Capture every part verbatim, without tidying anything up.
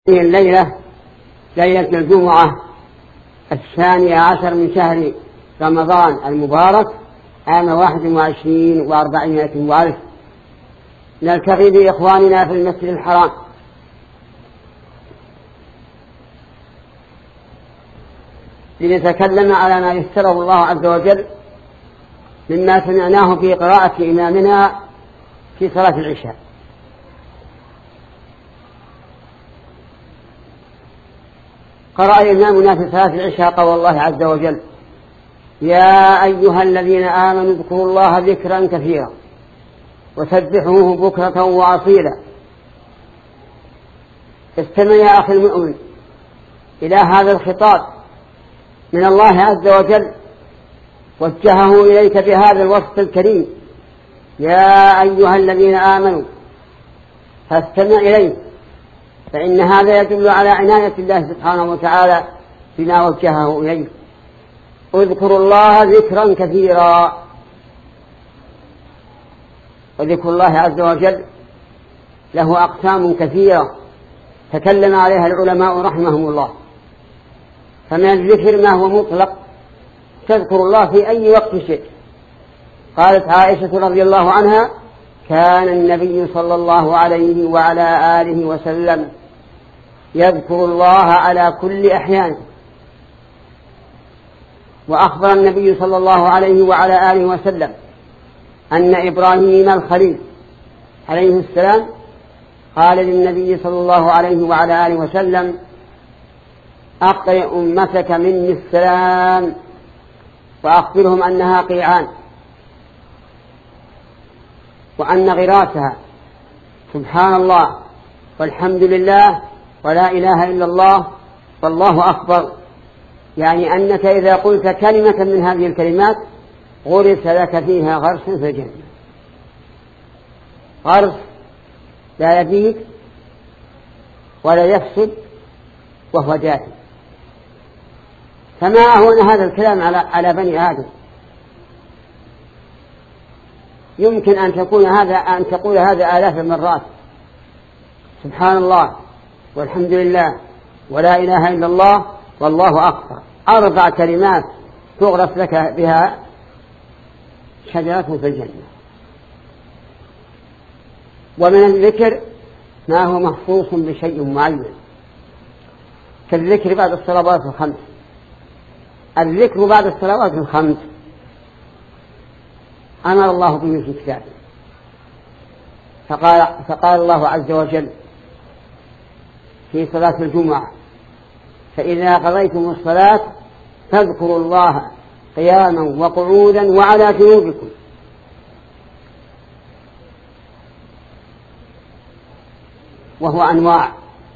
هذه الليلة ليلة الجمعة الثانية عشر من شهر رمضان المبارك عام واحد وعشرين وأربعمائة وألف. نلتقي بإخواننا في المسجد الحرام لنتكلم على ما يسره الله عز وجل مما سمعناه في قراءة إمامنا في صلاة العشاء. قرأ إمامنا في صلاة العشاء قول الله عز وجل: يا أيها الذين آمنوا اذكروا الله ذكرا كثيرا وسبحوه بكرة وأصيلا. استمع يا أخي المؤمن إلى هذا الخطاب من الله عز وجل، وجهه إليك بهذا الوصف الكريم: يا أيها الذين آمنوا، فاستمع إليه، فإن هذا يدل على عناية الله سبحانه وتعالى بما وجهه إليه. اذكروا الله ذكرا كثيرا. وذكر الله عز وجل له أقسام كثيرة تكلم عليها العلماء رحمهم الله. فمن الذكر ما هو مطلق، تذكر الله في أي وقت شئت. قالت عائشة رضي الله عنها: كان النبي صلى الله عليه وعلى آله وسلم يذكر الله على كل أحيان. وأخبر النبي صلى الله عليه وعلى آله وسلم أن إبراهيم الخليل عليه السلام قال للنبي صلى الله عليه وعلى آله وسلم: أقرئ أمتك مني السلام وأخبرهم أنها قيعان، وأن غراسها سبحان الله والحمد لله ولا إله إلا الله والله أكبر. يعني أنك إذا قلت كلمة من هذه الكلمات غرس لك فيها غرس في الجنة، غرس لا يبيد ولا يفسد وهو جاهل. فما أهون هذا الكلام على على بني آدم. يمكن أن تكون هذا أن تقول هذا آلاف المرات: سبحان الله والحمد لله ولا إله إلا الله والله أكبر. أربع كلمات تغرس لك بها شجرة في الجنة. ومن الذكر ما هو مخصوص بشيء معين، كالذكر بعد الصلوات الخمس. الذكر بعد الصلوات الخمس أمر الله به في كتابه، فقال, فقال الله عز وجل في صلاة الجمعة: فإذا قضيتم الصلاة فاذكروا الله قياما وقعودا وعلى جنوبكم. وهو أنواع.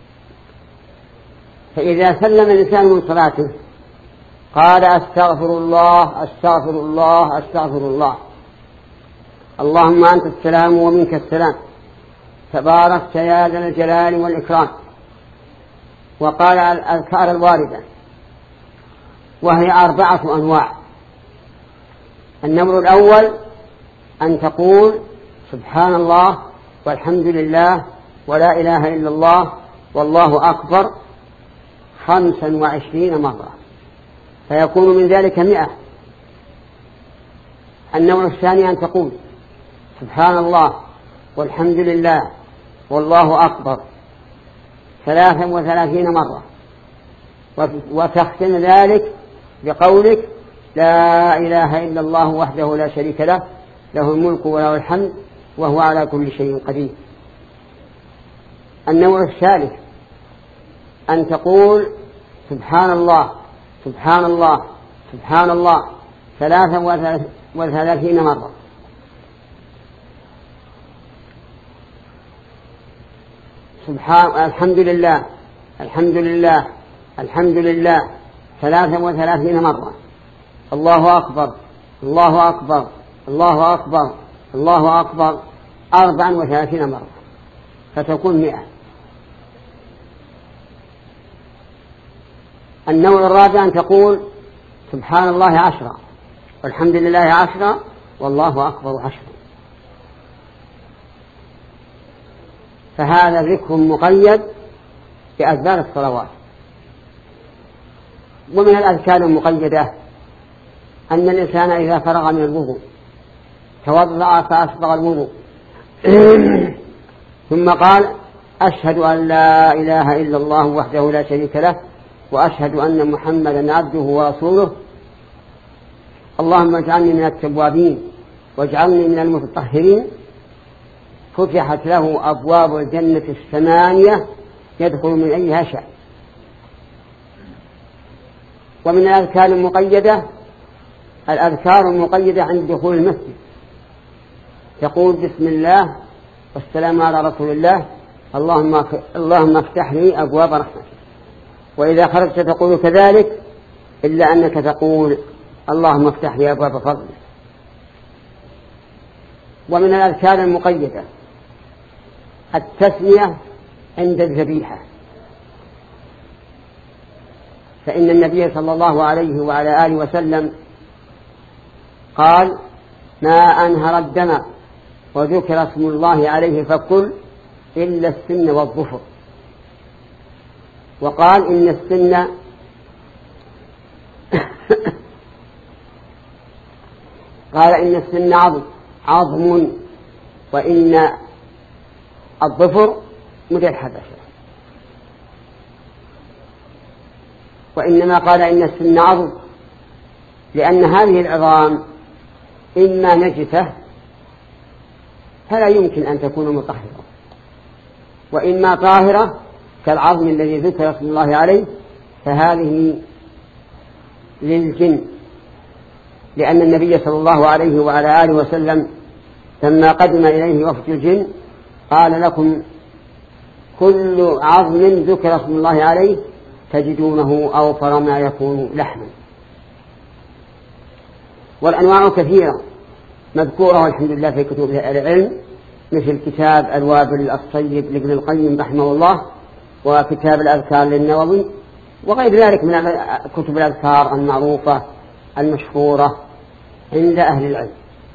فإذا سلم الإنسان من صلاته قال: أستغفر الله أستغفر الله أستغفر الله، اللهم أنت السلام ومنك السلام، تباركت يا ذا الجلال والإكرام. وقال الأذكار الواردة، وهي أربعة أنواع. النوع الأول أن تقول سبحان الله والحمد لله ولا إله إلا الله والله أكبر خمسا وعشرين مرة، فيكون من ذلك مئة. النوع الثاني أن تقول سبحان الله والحمد لله والله أكبر ثلاثا وثلاثين مرة، وتختم ذلك بقولك: لا إله إلا الله وحده لا شريك له، له الملك وله الحمد وهو على كل شيء قدير. النوع الثالث أن تقول سبحان الله سبحان الله سبحان الله ثلاثا وثلاثين مرة. سبحان الحمد لله الحمد لله الحمد لله ثلاثا وثلاثين مرة. الله أكبر الله أكبر الله أكبر الله أكبر أربعا وثلاثين مرة، فتكون مئة. النوع الرابع أن تقول سبحان الله عشرة والحمد لله عشرة والله أكبر عشرة. فهذا ذكر مقيد بأذكار الصلوات. ومن الأذكار المقيدة أن الإنسان إذا فرغ من الوضوء توضأ فأسبغ الوضوء ثم قال أشهد أن لا إله إلا الله وحده لا شريك له وأشهد أن محمدا عبده ورسوله اللهم اجعلني من التوابين واجعلني من المتطهرين، فتحت له أبواب الجنة الثمانية يدخل من أيها شاء. ومن الأذكار المقيدة الأذكار المقيدة عند دخول المسجد، تقول بسم الله والسلام على رسول الله اللهم اللهم افتح لي أبواب رحمتك. وإذا خرجت تقول كذلك، إلا أنك تقول اللهم افتح لي أبواب فضلك. ومن الأذكار المقيدة التسمية عند الذبيحة، فإن النبي صلى الله عليه وعلى آله وسلم قال ما أنهر الدم وذكر اسم الله عليه فكل إلا السن والظفر. وقال إن السن قال إن السن عظم عظم وإن الظفر مدى الحبشة. وإنما قال إن السن عظم لأن هذه العظام إما نجسة فلا يمكن أن تكون مطهرة، وإما طاهرة كالعظم الذي ذكر اسم الله عليه، فهذه للجن، لأن النبي صلى الله عليه وعلى آله وسلم لما قدم إليه وفد الجن قال لكم كل عظم ذكر اسم الله عليه تجدونه أوفر ما يكون لحما. والأنواع كثيرة مذكورة والحمد لله في كتب العلم، مثل كتاب الوابل الصيب لابن القيم رحمه الله، وكتاب الأذكار للنووي، وغير ذلك من كتب الأذكار المعروفة المشهورة عند أهل العلم.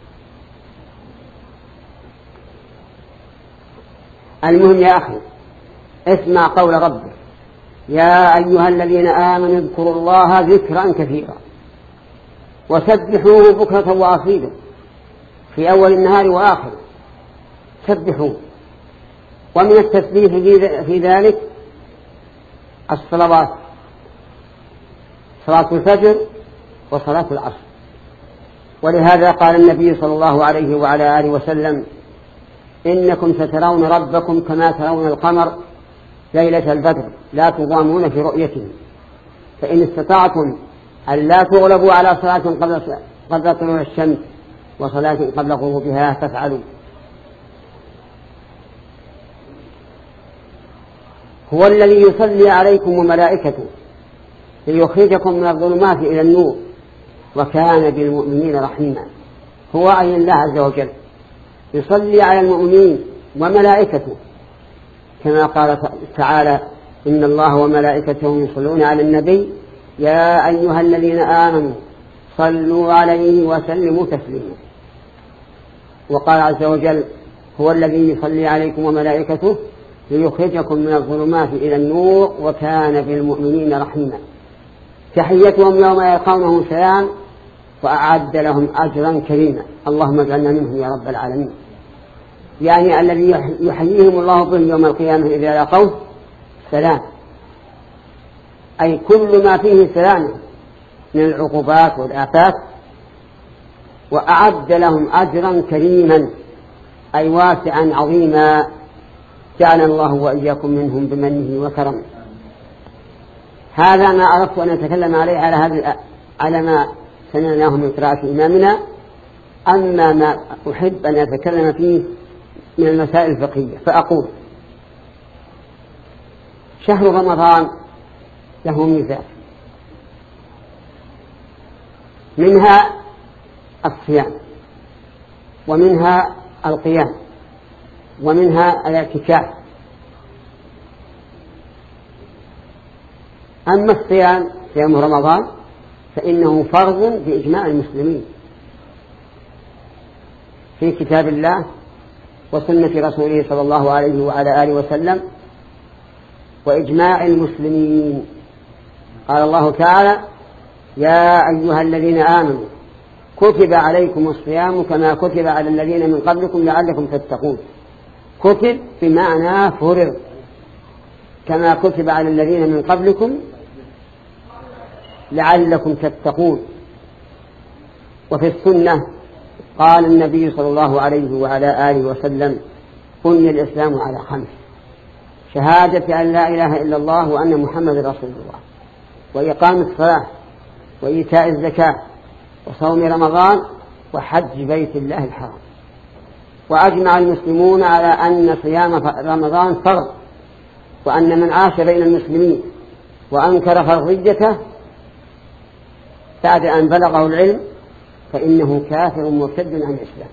المهم يا أخي اسمع قول ربك يا أيها الذين آمنوا اذكروا الله ذكرا كثيرا وسبحوه بكرة وأصيلا في أول النهار وآخره، سبحوه. ومن التسبيح في ذلك الصلوات، صلاة الفجر وصلاة العصر. ولهذا قال النبي صلى الله عليه وعلى آله وسلم إنكم سترون ربكم كما ترون القمر ليلة البدر لا تضامون في رؤيته، فإن استطعتم أن لا تغلبوا على صلاة قبل, قبل طلوع الشمس وصلاة قبل غروبها فافعلوا. هو الذي يصلي عليكم وملائكته ليخرجكم من الظلمات إلى النور وكان بالمؤمنين رحيما. هو أي الله عز وجل يصلي على المؤمنين وملائكته، كما قال تعالى إن الله وملائكته يصلون على النبي يا أيها الذين آمنوا صلوا عليه وسلموا تسليما. وقال عز وجل هو الذي يصلي عليكم وملائكته ليخرجكم من الظلمات إلى النور وكان بالمؤمنين رحيما. تحيتهم يوم يلقونه سلام وأعد لهم أجرا كريما. اللهم اجعلنا منهم يا رب العالمين. يعني الذي يحييهم الله به يوم القيامة إذا لقوه سلام، أي كل ما فيه سلام من العقوبات والآفات، وأعد لهم أجرا كريما أي واسعا عظيما، جعل الله وإياكم منهم بمنه وكرمه. هذا ما أردت أن أتكلم عليه على هذا على ما سمعناه من قراءة إمامنا. أما ما أحب أن أتكلم فيه من المسائل الفقهية فأقول شهر رمضان له ميزات، منها الصيام ومنها القيام ومنها الاعتكاف. أما الصيام صيام رمضان فإنه فرض بإجماع المسلمين في كتاب الله وسنة رسوله صلى الله عليه وعلى آله وسلم، وإجماع المسلمين. قال الله تعالى: يا أيها الذين آمنوا كتب عليكم الصيام كما كتب على الذين من قبلكم لعلكم تتقون. كتب بمعنى فرض، كما كتب على الذين من قبلكم لعلكم تتقون. وفي السنة قال النبي صلى الله عليه وعلى آله وسلم: بني الإسلام على خمس: شهادة أن لا إله إلا الله وأن محمد رسول الله، وإقام الصلاة، وإيتاء الزكاة، وصوم رمضان، وحج بيت الله الحرام. وأجمع المسلمون على أن صيام رمضان فرض، وأن من عاش بين المسلمين وأنكر فرضيته بعد أن بلغه العلم فإنه كافر مرتد عن الإسلام.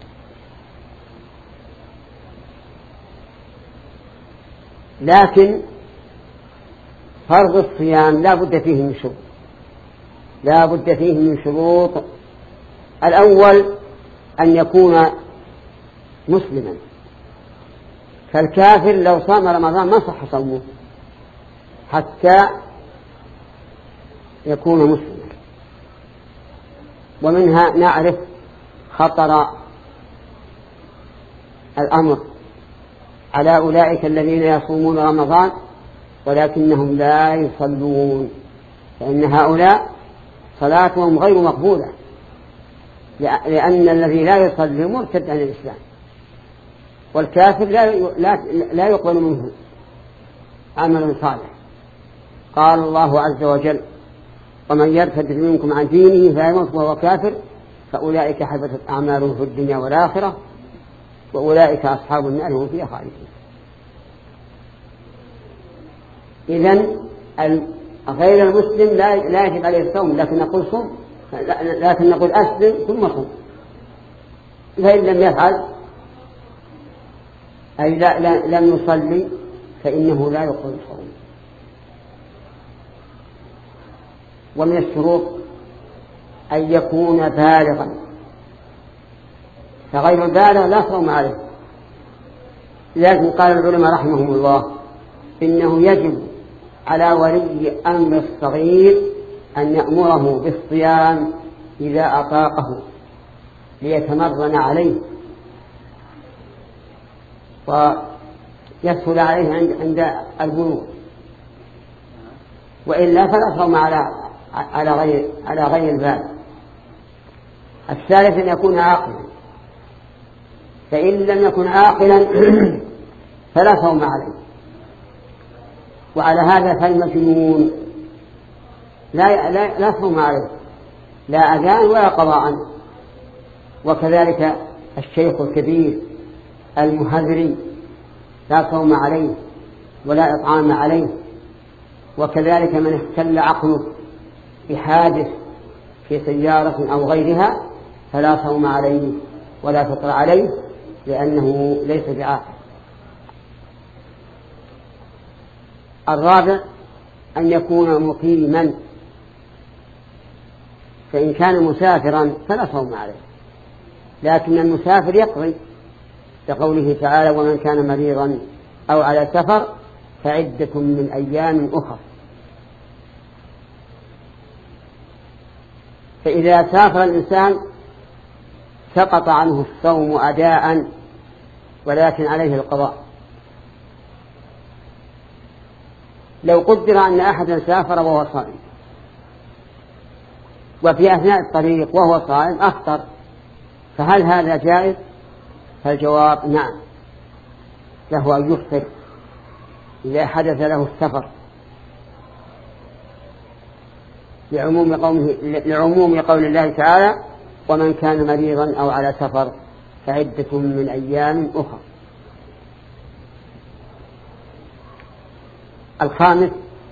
لكن فرض الصيام لا بد فيه من شروط، لا بد فيه من شروط. الأول أن يكون مسلما، فالكافر لو صام رمضان ما صح صومه حتى يكون مسلما. ومنها نعرف خطر الأمر على أولئك الذين يصومون رمضان ولكنهم لا يصلون، فإن هؤلاء صلاتهم غير مقبولة، لأن الذي لا يصلي مرتد عن الإسلام، والكافر لا يقبل منه عمل صالح. قال الله عز وجل: ومن يرتد منكم عن دينه فيموت وهو كافر فأولئك حبطت أعمالهم في الدنيا والآخرة وأولئك أصحاب النار هم فيها خالدون. إذن غير المسلم لا يجب عليه الصوم، لكن نقول صوم، لكن نقول أسلم ثم صوم. فإن لم يفعل أي لا لا لم يصلي فإنه لا يقبل صوم. ومن الشروط أن يكون بالغا، فغير البالغ لا صوم عليه. لكن قال العلماء رحمهم الله إنه يجب على ولي أمر الصغير أن يأمره بالصيام إذا أطاقه ليتمرن عليه ويسهل عليه عند البلوغ، وإلا فلا صوم على على غير على غير البالغ. الثالث أن يكون عاقلا، فإن لم يكن عاقلا فلا صوم عليه. وعلى هذا فالمجنون لا لا لا صوم عليه، لا أذان ولا قضاء. وكذلك الشيخ الكبير المهذري لا صوم عليه ولا إطعام عليه. وكذلك من اختل عقله بحادث في سيارة أو غيرها فلا صوم عليه ولا فطر عليه، لأنه ليس بعاقل. الرابع أن يكون مقيما، فإن كان مسافرا فلا صوم عليه، لكن المسافر يقضي لقوله تعالى: ومن كان مريضا أو على سفر فعدة من أيام أخر. فإذا سافر الإنسان سقط عنه الصوم أداء، ولكن عليه القضاء. لو قدر أن أحدا سافر وهو صائم وفي أثناء الطريق وهو صائم أفطر، فهل هذا جائز؟ فالجواب نعم، له أن يفطر إذا حدث له السفر، لعموم قوله لعموم قول الله تعالى: ومن كان مريضا أو على سفر فعدة من أيام أخرى. الخامس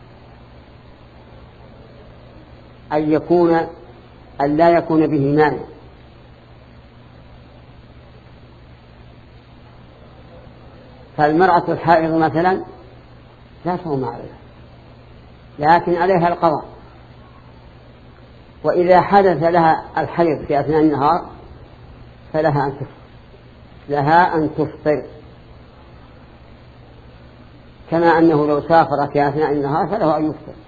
أن يكون أن لا يكون به مانع، فالمرأة الحائض مثلا لا صوم عليها لكن عليها القضاء، وإذا حدث لها الحيض في أثناء النهار فلها أن تفطر لها أن تفطر كما أنه لو سافر في أثناء النهار فله أن يفطر.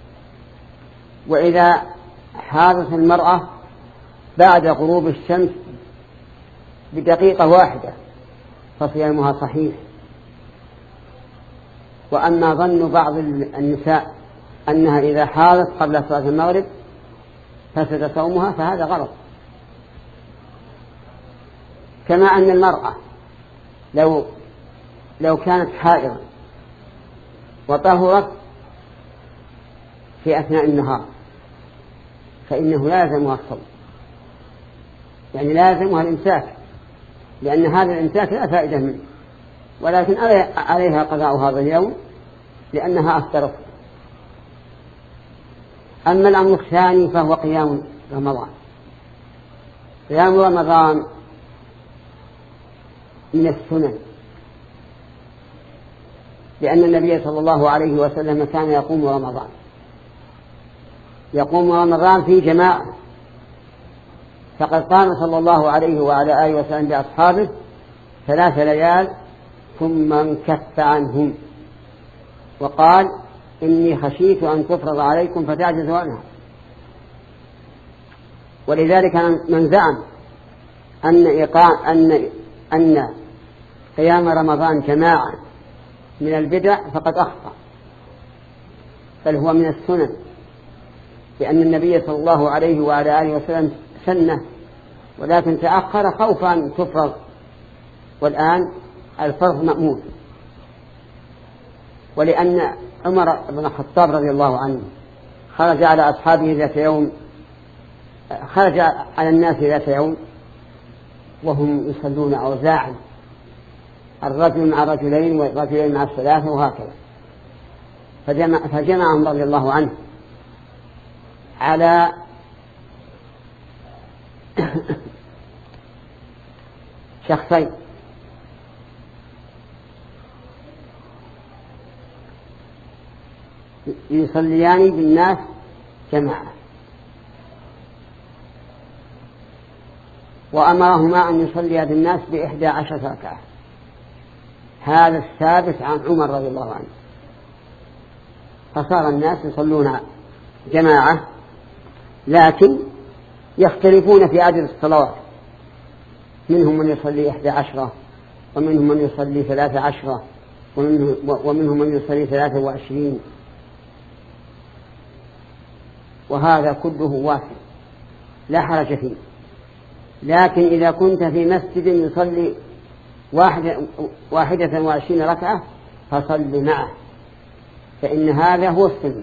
وإذا حاضت المرأة بعد غروب الشمس بدقيقة واحدة فصيامها صحيح. وأما ظن بعض النساء أنها إذا حاضت قبل صلاة المغرب فسد صومها فهذا غلط. كما أن المرأة لو لو كانت حائضا وطهرت في أثناء النهار فإنه لازمها الصوم، يعني لازمها الإمساك، لأن هذا الإمساك لا فائدة منه، ولكن عليها قضاء هذا اليوم لأنها أفطرت. أما الأمر الثاني فهو قيام رمضان. قيام رمضان من السنن، لأن النبي صلى الله عليه وسلم كان يقوم رمضان يقوم رمضان في جماعة، فقد قام صلى الله عليه وعلى آله وسلم بأصحابه ثلاث ليال ثم انكف عنهم وقال إني خشيت أن تفرض عليكم فتعجزوا عنها. ولذلك من زعم أن إيقاع أن أن قيام رمضان جماعة من البدع فقد أخطأ، بل هو من السنن، لأن النبي صلى الله عليه وعلى آله وسلم سنه ولكن تأخر خوفا أن تفرض، والآن الفرض مأمون. ولأن عمر بن الخطاب رضي الله عنه خرج على أصحابه ذات يوم خرج على الناس ذات يوم وهم يصلون أوزاعا، الرجل مع رجلين والرجلين مع الثلاثة وهكذا، فجمع فجمعهم رضي الله عنه على شخصين، يصليان بالناس جماعة، وأمرهما أن يصليا بالناس بإحدى عشرة ركعة. هذا الثابت عن عمر رضي الله عنه. فصار الناس يصلون جماعة لكن يختلفون في عدد الصلوات، منهم من يصلي إحدى عشرة ومنهم من يصلي ثلاثة عشرة ومنهم من يصلي ثلاثة وعشرين، وهذا كله واسع لا حرج فيه. لكن إذا كنت في مسجد يصلي واحدة, واحدة وعشرين ركعة فصل معه، فإن هذا هو السنة،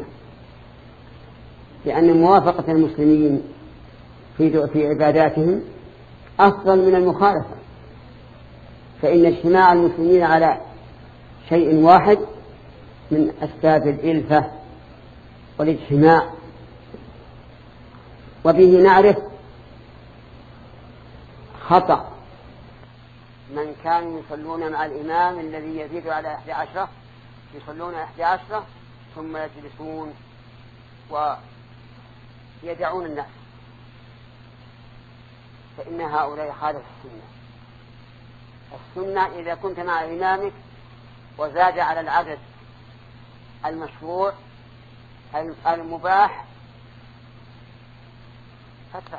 لأن موافقة المسلمين في في عباداتهم أفضل من المخالفة، فإن اجتماع المسلمين على شيء واحد من أسباب الإلفة والاجتماع. وبه نعرف خطأ من كانوا يصلون مع الإمام الذي يزيد على إحدى عشرة، يصلون إحدى عشرة ثم يجلسون ويدعون الناس، فإن هؤلاء خالف السنة. السنة إذا كنت مع إمامك وزاد على العدد المشروع المباح فادفع.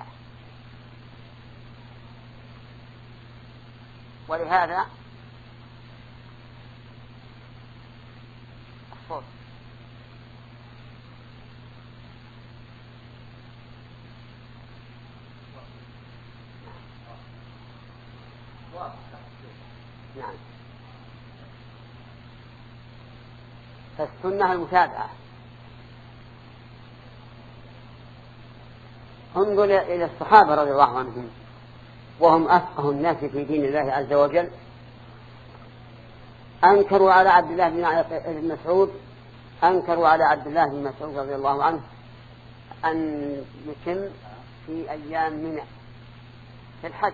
ولهذا الصوت نعم. فالسنة المتابعة. انظر إلى الصحابة رضي الله عنهم وهم أفقه الناس في دين الله عز وجل، أنكروا على عبد الله بن مسعود أنكروا على عبد الله بن مسعود رضي الله عنه أن يتم في أيام منى في الحج،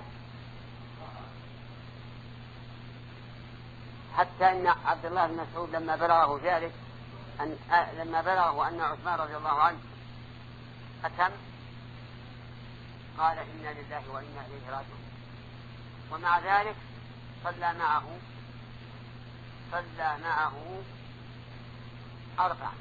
حتى أن عبد الله بن مسعود لما بلغه ذلك أن لما بلغه أن عثمان رضي الله عنه أتم قال إنا لله وإنا إليه راجعون، ومع ذلك صلى معه صلى معه أربعة.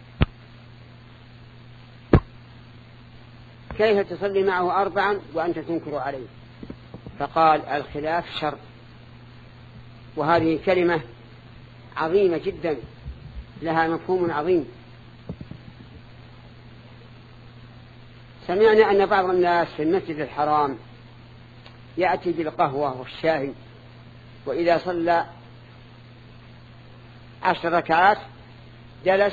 كيف تصلي معه أربعا وأنت تنكر عليه؟ فقال الخلاف شر. وهذه كلمة عظيمة جدا لها مفهوم عظيم. سمعنا أن بعض الناس في المسجد الحرام يأتي بالقهوة والشاي، وإذا صلى عشر ركعات جلس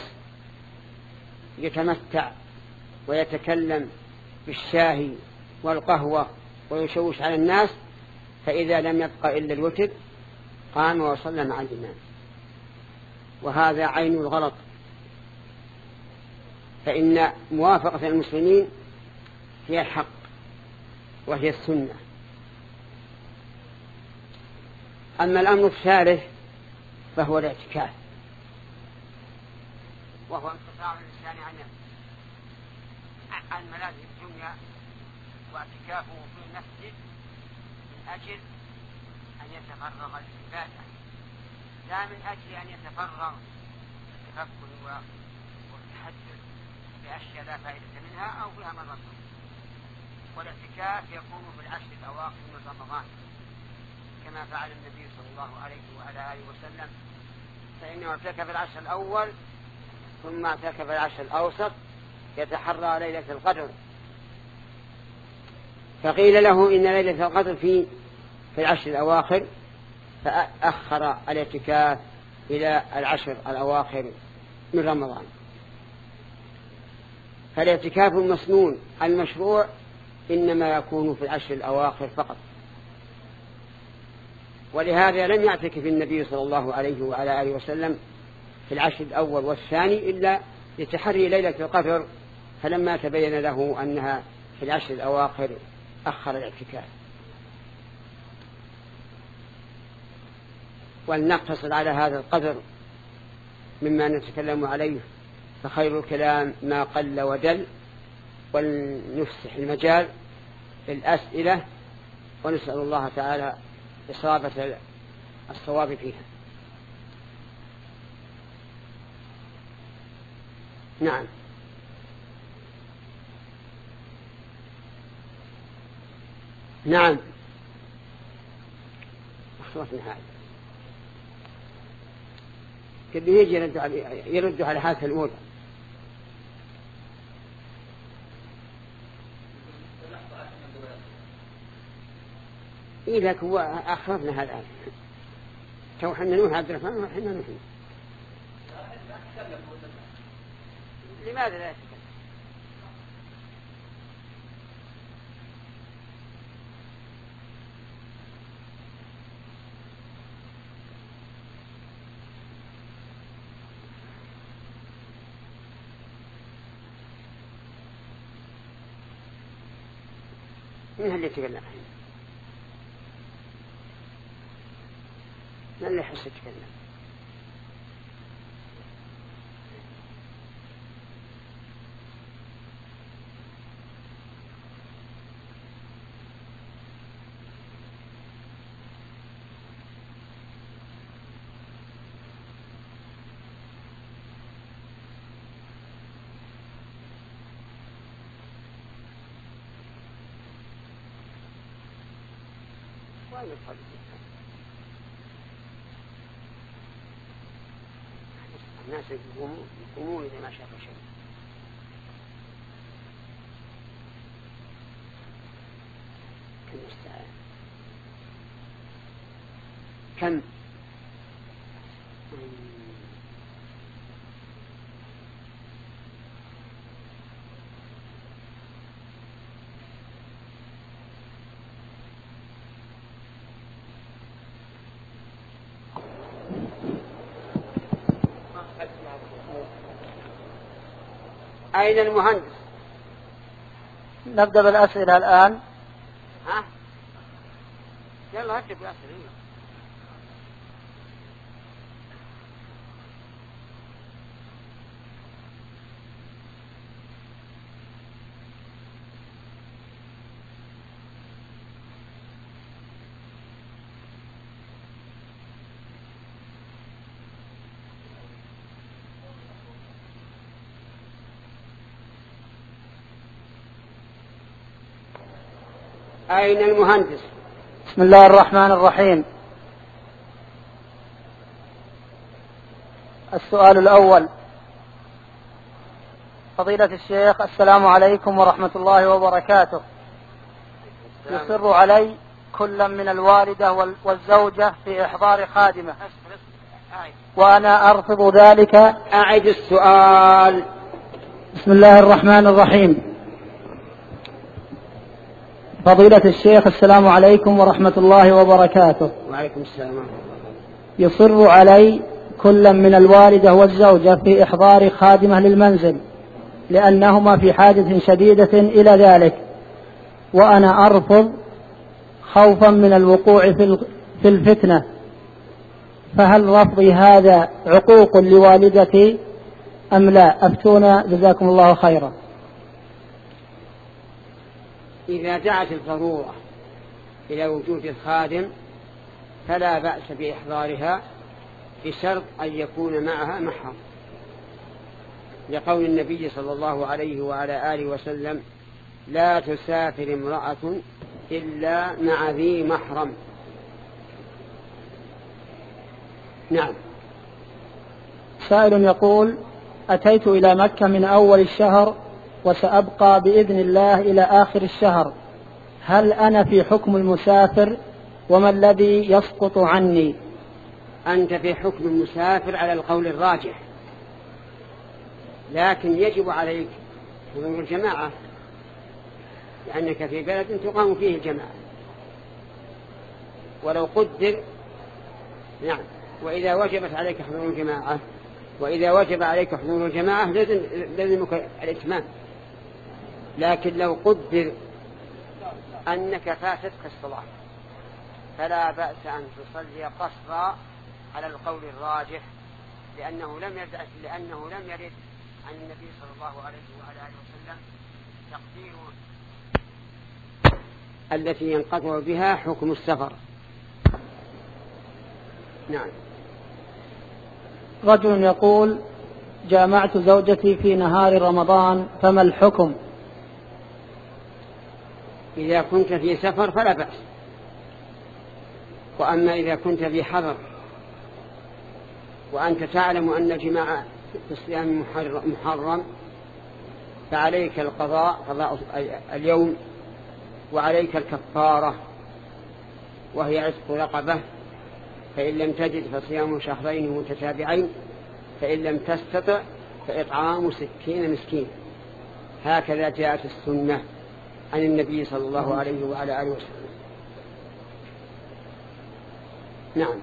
يتمتع ويتكلم بالشاي والقهوة ويشوش على الناس، فإذا لم يبقى إلا الوتر قام وصلى مع الإمام. وهذا عين الغلط، فإن موافقة المسلمين هي الحق وهي السنة. أما الأمر الثالث فهو الاعتكاف، وهو انقطاع الإنسان عن عن ملاذ الدنيا، واعتكافه في المسجد من أجل أن يتفرغ للعبادة، لا من أجل أن يتفرغ للتفكر والتحدث بأشياء لا فائدة منها أو فيها مضرة. والاعتكاف يكون في العشر الأواخر من رمضان كما فعل النبي صلى الله عليه وعلى آله وسلم، فإنه اعتكف العشر الأول ثم اعتكف العشر الأوسط يتحرى ليلة القدر. فقيل له إن ليلة القدر في في العشر الأواخر، فأخر الاعتكاف إلى العشر الأواخر من رمضان. فالاعتكاف المسنون المشروع إنما يكون في العشر الأواخر فقط، ولهذا لم يعتكف النبي صلى الله عليه وعلى آله وسلم في العشر الأول والثاني إلا لتحري ليلة القدر، فلما تبين له أنها في العشر الأواخر أخر الاعتكاف. ولنقتصر على هذا القدر مما نتكلم عليه، فخير الكلام ما قل ودل، ولنفسح المجال للأسئلة، ونسأل الله تعالى إصابة الصواب فيها. نعم. نعم أخوتنا هذا كده يجي يرد على, يرد على هذه الأولى. إيه لك هو أخرنا هذا تو حنا نوح عبد الرحمن وحنا نوح. لماذا لا يتكلم؟ من اللي يتكلم؟ من اللي يحس يتكلم؟ الناس يقومون إذا ما شافوا شيء. كم مستعان كم أين المهندس؟ نبدأ بالأسئلة الآن. ها يلا هاتف بالأسئلة. أين المهندس؟ بسم الله الرحمن الرحيم. السؤال الأول: فضيلة الشيخ، السلام عليكم ورحمة الله وبركاته. يصر علي كل من الوالدة والزوجة في إحضار خادمة وأنا أرفض ذلك. أعد السؤال. بسم الله الرحمن الرحيم. فضيلة الشيخ، السلام عليكم ورحمة الله وبركاته. وعليكم السلام ورحمة الله. يصر علي كل من الوالدة والزوجة في إحضار خادمة للمنزل لأنهما في حاجة شديدة إلى ذلك، وأنا أرفض خوفا من الوقوع في الفتنة، فهل رفضي هذا عقوق لوالدتي أم لا؟ أفتونا جزاكم الله خيرا. إذا دعت الضرورة إلى وجود الخادم فلا بأس بإحضارها بشرط أن يكون معها محرم، لقول النبي صلى الله عليه وعلى آله وسلم: لا تسافر امرأة إلا مع ذي محرم. نعم. سائل يقول: أتيت إلى مكة من أول الشهر وسأبقى بإذن الله إلى آخر الشهر، هل أنا في حكم المسافر وما الذي يسقط عني؟ أنت في حكم المسافر على القول الراجح، لكن يجب عليك حضور الجماعة لأنك في بلد تقام فيه الجماعة ولو قدر. نعم. وإذا وجبت عليك حضور الجماعة وإذا وجب عليك حضور الجماعة لازمك الإتمام، لكن لو قدر أنك فاتتك الصلاة فلا بأس أن تصلي قصرا على القول الراجح، لأنه لم يرد لأنه لم يرد عن النبي صلى الله عليه وعلى آله وسلم تقدير التي ينقطع بها حكم السفر. نعم. رجل يقول: جامعت زوجتي في نهار رمضان فما الحكم؟ إذا كنت في سفر فلا بأس، وأما إذا كنت في حضر وأنت تعلم أن الجماع في الصيام محرم فعليك القضاء، قضاء اليوم، وعليك الكفارة وهي عتق رقبة، فإن لم تجد فصيام شهرين متتابعين، فإن لم تستطع فإطعام ستين مسكين. هكذا جاءت السنة عن النبي صلى الله عليه وعلى آله وسلم. نعم.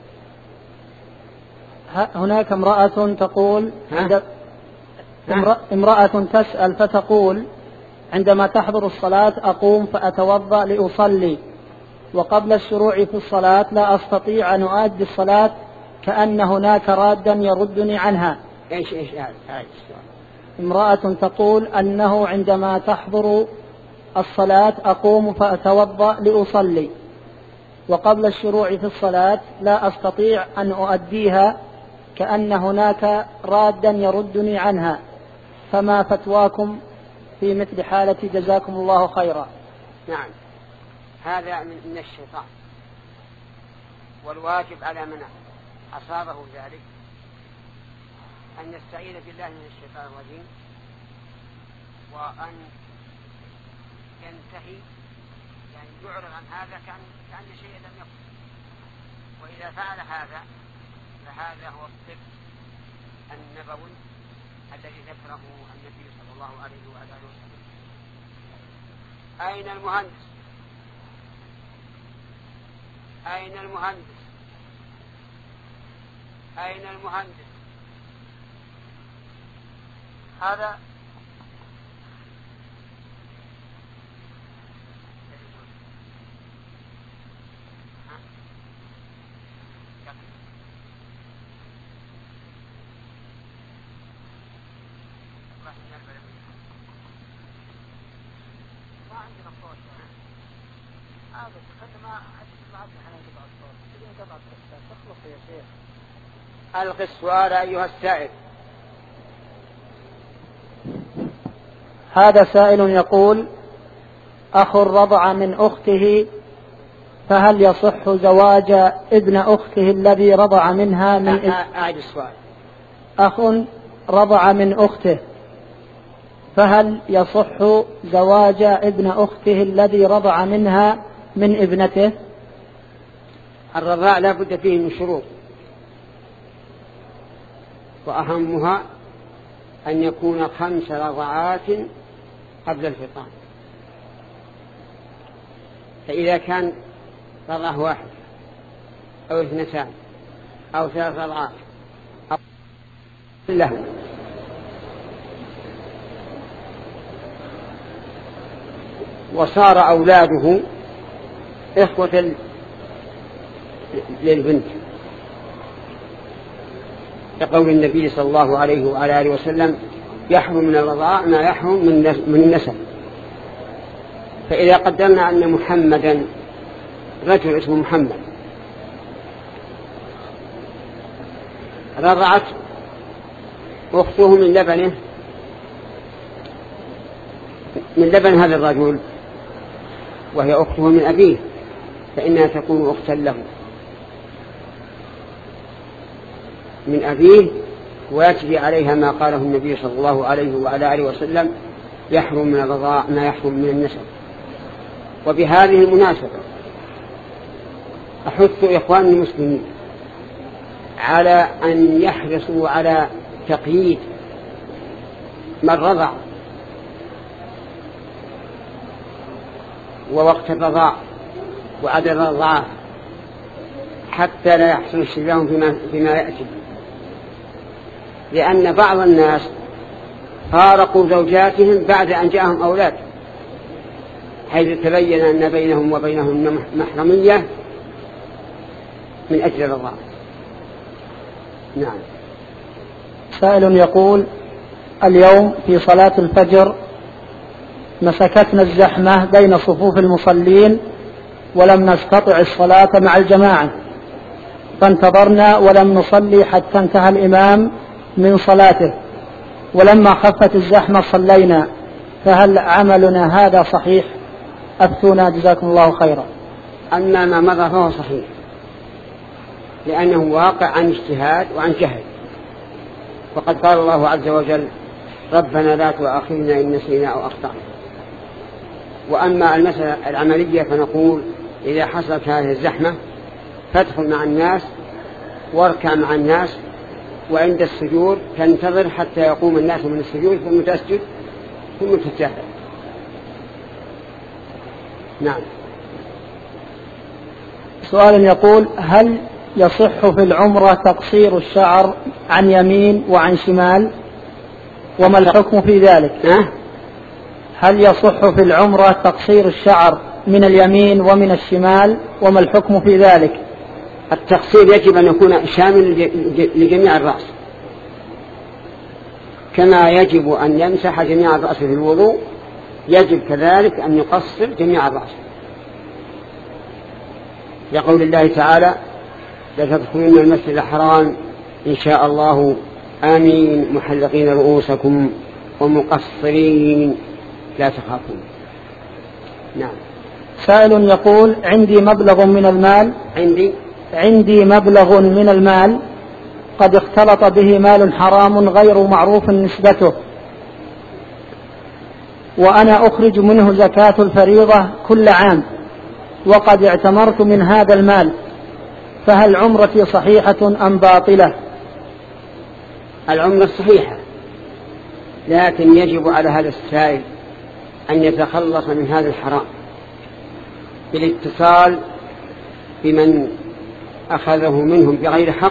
هناك امرأة تقول عند امرأة تسأل فتقول: عندما تحضر الصلاة أقوم فأتوضأ لأصلي، وقبل الشروع في الصلاة لا أستطيع أن أؤدي الصلاة كأن هناك رادا يردني عنها. إيش إيش امرأة تقول أنه عندما تحضر الصلاة أقوم فأتوضأ لأصلي، وقبل الشروع في الصلاة لا أستطيع أن أؤديها كأن هناك رادا يردني عنها، فما فتواكم في مثل حالتي جزاكم الله خيرا. نعم. هذا من الشيطان، والواجب على من أصابه ذلك أن يستعيذ بالله من الشيطان الرجيم وأن ينتهي، يعني يعرض عن هذا كأن, كأن شيئا لم يكن، وإذا فعل هذا فهذا هو الطب النبوي الذي ذكره النبي صلى الله عليه وعلى آله وسلم. أين المهندس؟ أين المهندس؟ أين المهندس؟ هذا ألقي السؤال أيها السائل. هذا سائل يقول: أخ رضع من أخته فهل يصح زواج ابن أخته الذي رضع منها من أعد السؤال. أخ رضع من أخته فهل يصح زواج ابن أخته الذي رضع منها من ابنته؟ الرضاع لا بد فيه من شروط، وأهمها أن يكون خمس رضعات قبل الفطام. فإذا كان رضعه واحد أو اثنتان أو ثلاث رضعات أو له وصار أولاده إخوة للبنت، لقول النبي صلى الله عليه وعلى آله وسلم: يحرم من الرضاع ما يحرم من النسب. فإذا قدرنا أن محمدا رجل اسمه محمد رضعت أخته من لبنه من لبن هذا الرجل وهي أخته من أبيه، فإنها تكون أختا له من أبيه، ويجري عليها ما قاله النبي صلى الله عليه وعلى آله وسلم: يحرم من الرضاع ما يحرم من النسب. وبهذه المناسبة أحث إخواني المسلمين على أن يحرصوا على تقييد من رضع ووقت الرضاع وعدد الرضاعات حتى لا يحصل الشباب فيما, فيما يأتي، لأن بعض الناس فارقوا زوجاتهم بعد أن جاءهم أولاد، حيث تبين أن بينهم وبينهم محرمية من أجل الرضاعة. نعم. سائل يقول: اليوم في صلاة الفجر مسكتنا الزحمة بين صفوف المصلين ولم نستطع الصلاة مع الجماعة، فانتظرنا ولم نصلي حتى انتهى الإمام من صلاته، ولما خفت الزحمة صلينا، فهل عملنا هذا صحيح؟ أفتونا جزاكم الله خيرا. أما ما مضى فهو صحيح، لأنه واقع عن اجتهاد وعن جهل، وقد قال الله عز وجل: ربنا لا تؤاخذنا إن نسينا أو أخطأنا. وأما المسألة العملية فنقول: إذا حصلت هذه الزحمة فادخل مع الناس واركع مع الناس، وعند السجود تنتظر حتى يقوم الناس من السجود ثم تسجد ثم تتشهد. نعم. سؤال يقول: هل يصح في العمرة تقصير الشعر عن يمين وعن شمال؟ وما الحكم في ذلك؟ أه؟ هل يصح في العمرة تقصير الشعر من اليمين ومن الشمال؟ وما الحكم في ذلك؟ التقصير يجب أن يكون شامل لجميع الرأس، كما يجب أن يمسح جميع الرأس في الوضوء يجب كذلك أن يقصر جميع الرأس، لقول الله تعالى: لتدخلن المسجد الحرام إن شاء الله آمين محلقين رؤوسكم ومقصرين لا تخافون. نعم. سائل يقول: عندي مبلغ من المال عندي عندي مبلغ من المال قد اختلط به مال حرام غير معروف نسبته، وأنا أخرج منه زكاة الفريضة كل عام، وقد اعتمرت من هذا المال، فهل عمرتي صحيحة أم باطلة؟ العمرة صحيحة، لكن يجب على هذا السائل أن يتخلص من هذا الحرام بالاتصال بمن أخذه منهم بغير حق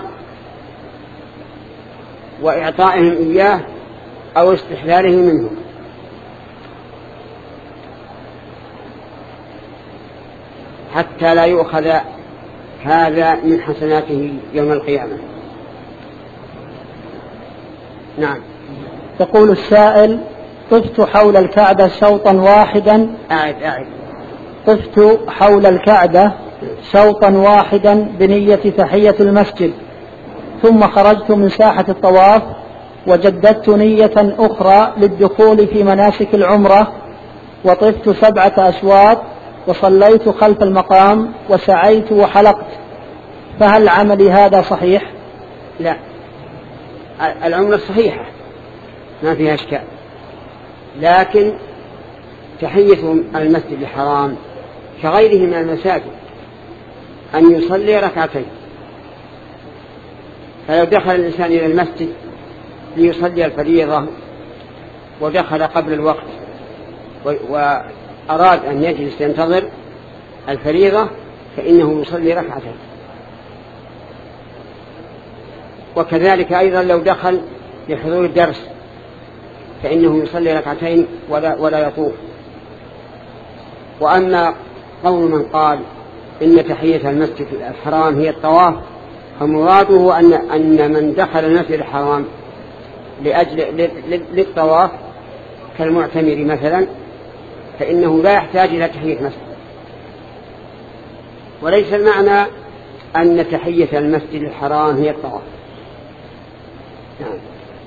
وإعطائهم إياه أو استحلاله منهم، حتى لا يؤخذ هذا من حسناته يوم القيامة. نعم. يقول السائل: طفت حول الكعبة شوطا واحدا أعد أعد طفت حول الكعبة شوطا واحدا بنية تحية المسجد، ثم خرجت من ساحة الطواف وجددت نية أخرى للدخول في مناسك العمرة، وطفت سبعة أشواط وصليت خلف المقام وسعيت وحلقت، فهل عملي هذا صحيح؟ لا، العمرة صحيحة ما فيها إشكال، لكن تحية المسجد الحرام كغيره من المساجد أن يصلي ركعتين. فلو دخل الإنسان إلى المسجد ليصلي الفريضة ودخل قبل الوقت وأراد أن يجلس ينتظر الفريضة فإنه يصلي ركعتين. وكذلك أيضا لو دخل لحضور الدرس فإنه يصلي ركعتين ولا, ولا يطوف. وأما قول من قال إن تحية المسجد الحرام هي الطواف فمراده أن, أن من دخل المسجد الحرام لأجل للطواف كالمعتمر مثلا فإنه لا يحتاج إلى تحية مسجد، وليس المعنى أن تحية المسجد الحرام هي الطواف. نعم.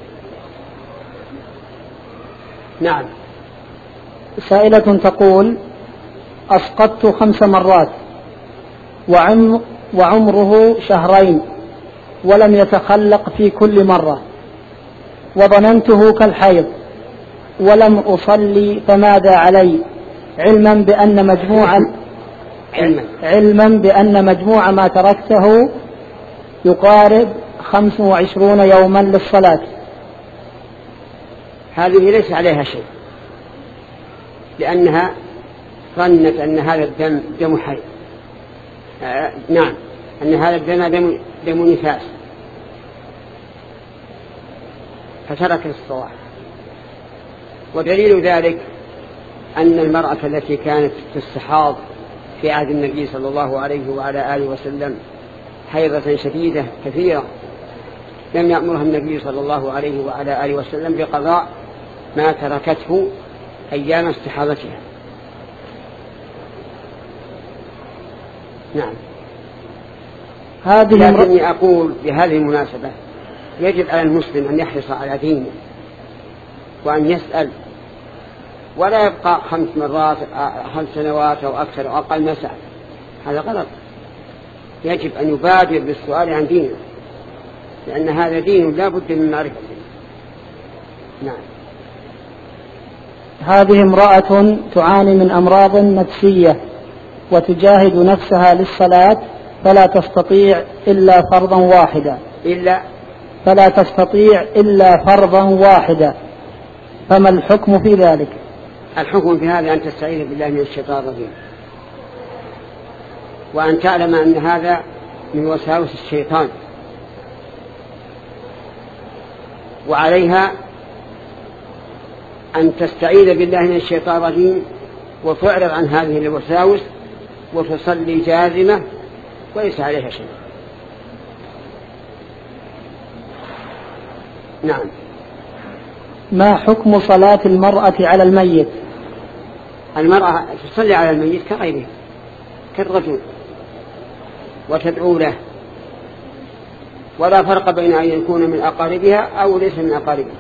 نعم. سائلة تقول: أسقطت خمس مرات وعم وعمره شهرين ولم يتخلق في كل مرة، وظننته كالحيض ولم أصلي، فماذا علي؟ علما بأن مجموعا علما, علما بأن مجموع ما تركته يقارب خمس وعشرون يوما للصلاة. هذه ليس عليها شيء، لأنها ظنت أن هذا الدم دم حي. آه نعم، أن هذا الدم دم, دم نفاس فترك الصلاة. ودليل ذلك أن المرأة التي كانت تستحاض في عهد النبي صلى الله عليه وعلى آله وسلم حيضة شديدة كثيرة لم يأمرها النبي صلى الله عليه وعلى آله وسلم بقضاء ما تركته أيام استحاضتها. نعم. هذه لكني أقول بهذه المناسبة يجب على المسلم أن يحرص على دينه وأن يسأل، ولا يبقى خمس مرات خمس سنوات أو أكثر أو أقل ما سأل، هذا غلط. يجب أن يبادر بالسؤال عن دينه، لأن هذا دين لا بد من معرفته. نعم. هذه امرأة تعاني من أمراض نفسية وتجاهد نفسها للصلاة فلا تستطيع إلا فرضا واحدا إلا فلا تستطيع إلا فرضا واحدا فما الحكم في ذلك؟ الحكم في هذا أن تستعيذ بالله من الشيطان الرجيم، وأن تعلم أن هذا من وساوس الشيطان، وعليها أن تستعيذ بالله من الشيطان الرجيم وتعرض عن هذه الوساوس وتصلي جازمة وليس عليها شيء. نعم. ما حكم صلاة المرأة على الميت؟ المرأة تصلي على الميت كغيره كالرجل وتدعو له، ولا فرق بين أن يكون من أقاربها أو ليس من أقاربها،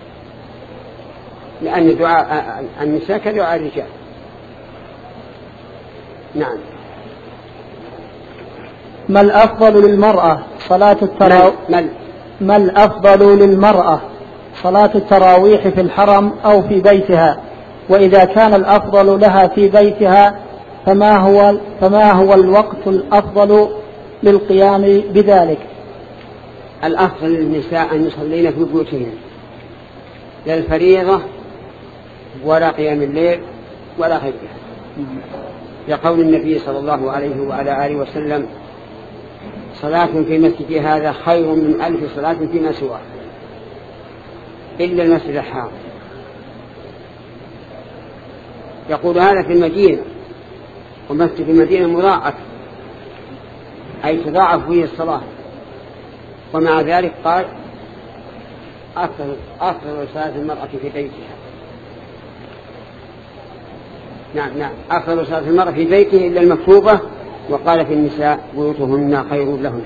لأن دعاء النساء كدعاء الرجال. نعم. ما الأفضل للمرأة صلاة التراويح؟ ما, ما الأفضل للمرأة صلاة التراويح في الحرم أو في بيتها؟ وإذا كان الأفضل لها في بيتها فما هو فما هو الوقت الأفضل للقيام بذلك؟ الأفضل للنساء أن يصلين في بيوتهن، لا الفريضة ولا قيام الليل ولا غيرها، لقول النبي صلى الله عليه وعلى آله وسلم: صلاة في مسجد هذا خير من ألف صلاة فيما سواه إلا المسجد الحرام. يقول هذا في المدينة، ومسجد المدينة مضاعف أي تضاعف فيه الصلاة، ومع ذلك قال: أفضل أفضل صلاة المرأة في بيتها. نعم نعم أفضل صلاة المرأة في بيته إلا المكتوبة، وقال في النساء: بيوتهن خير لهن.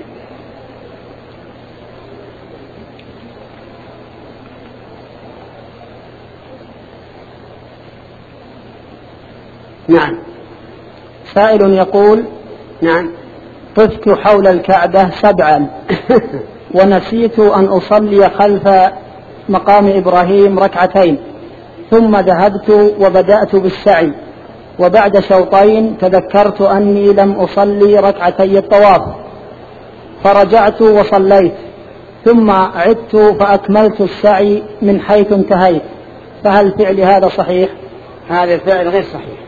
نعم. سائل يقول: نعم. طفت حول الكعبة سبعا ونسيت أن أصلي خلف مقام إبراهيم ركعتين، ثم ذهبت وبدأت بالسعي، وبعد شوطين تذكرت أني لم أصلي ركعتي الطواف فرجعت وصليت، ثم عدت فأكملت السعي من حيث انتهيت، فهل فعل هذا صحيح؟ هذا الفعل غير صحيح،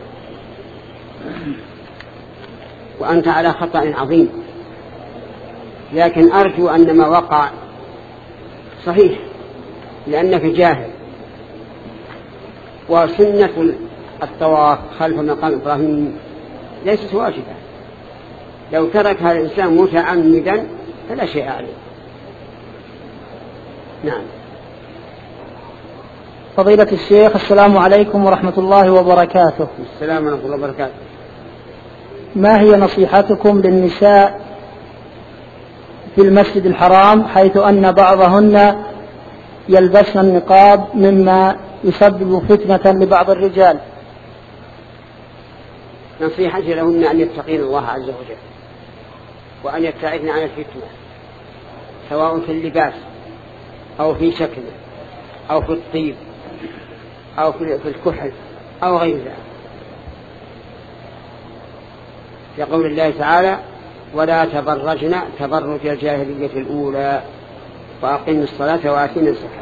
وأنت على خطأ عظيم، لكن أرجو أن ما وقع صحيح لأنك جاهل. وسنة الطواف خلف مقام إبراهيم ليست واجبة، لو تركها الإنسان متعمدا فلا شيء عليه. نعم. فضيلة الشيخ، السلام عليكم ورحمة الله وبركاته. السلام ورحمة الله وبركاته. ما هي نصيحتكم للنساء في المسجد الحرام حيث أن بعضهن يلبسن النقاب مما يسبب فتنة لبعض الرجال؟ نصيحتي لهن أن يتقين الله عز وجل، وأن يبتعدن عن الفتنة، سواء في اللباس أو في شكله أو في الطيب أو في الكحل أو غير ذلك، لقول الله تعالى: ولا تبرجن تبرج الجاهلية الأولى وأقمنا الصلاة وآتينا الزكاة.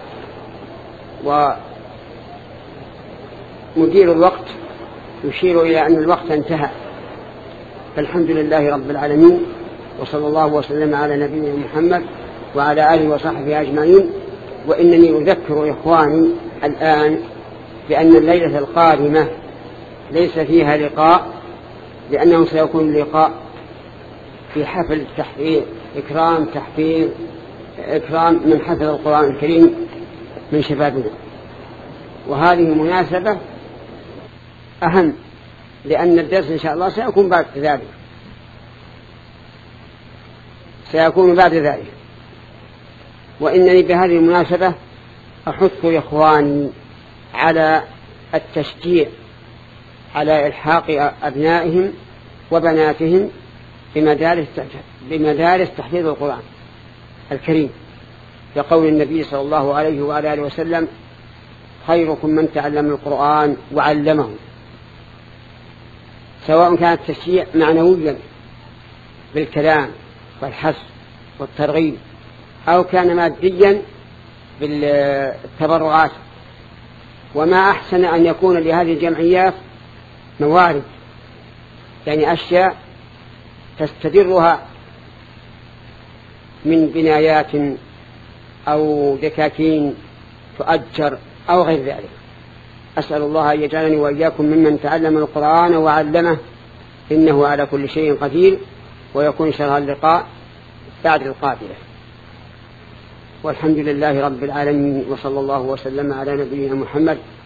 ومدير الوقت يشير إلى أن الوقت انتهى، فالحمد لله رب العالمين، وصلى الله وسلم على نبينا محمد وعلى آله وصحبه أجمعين. وإنني أذكر إخواني الآن بأن الليلة القادمة ليس فيها لقاء، لأنه سيكون لقاء في حفل تحفيظ إكرام تحفيظ إكرام من حفظ القرآن الكريم من شبابنا، وهذه مناسبة أهم، لأن الدرس إن شاء الله سيكون بعد ذلك سيكون بعد ذلك وإنني بهذه المناسبة أحث إخواني على التشجيع على إلحاق أبنائهم وبناتهم بمدارس بمدارس تحفيظ القرآن الكريم، لقول النبي صلى الله عليه وعلى آله وسلم: خيركم من تعلم القرآن وعلمه. سواء كان التشجيع معنويا بالكلام والحث والترغيب، أو كان ماديا بالتبرعات. وما أحسن أن يكون لهذه الجمعيات موارد، يعني أشياء تستدرها من بنايات أو دكاكين تؤجر أو غير ذلك. أسأل الله أن يجعلني وإياكم ممن تعلم القرآن وعلمه، إنه على كل شيء قدير. ويكون إن شاء الله اللقاء بعد القابلة. والحمد لله رب العالمين، وصلى الله وسلم على نبينا محمد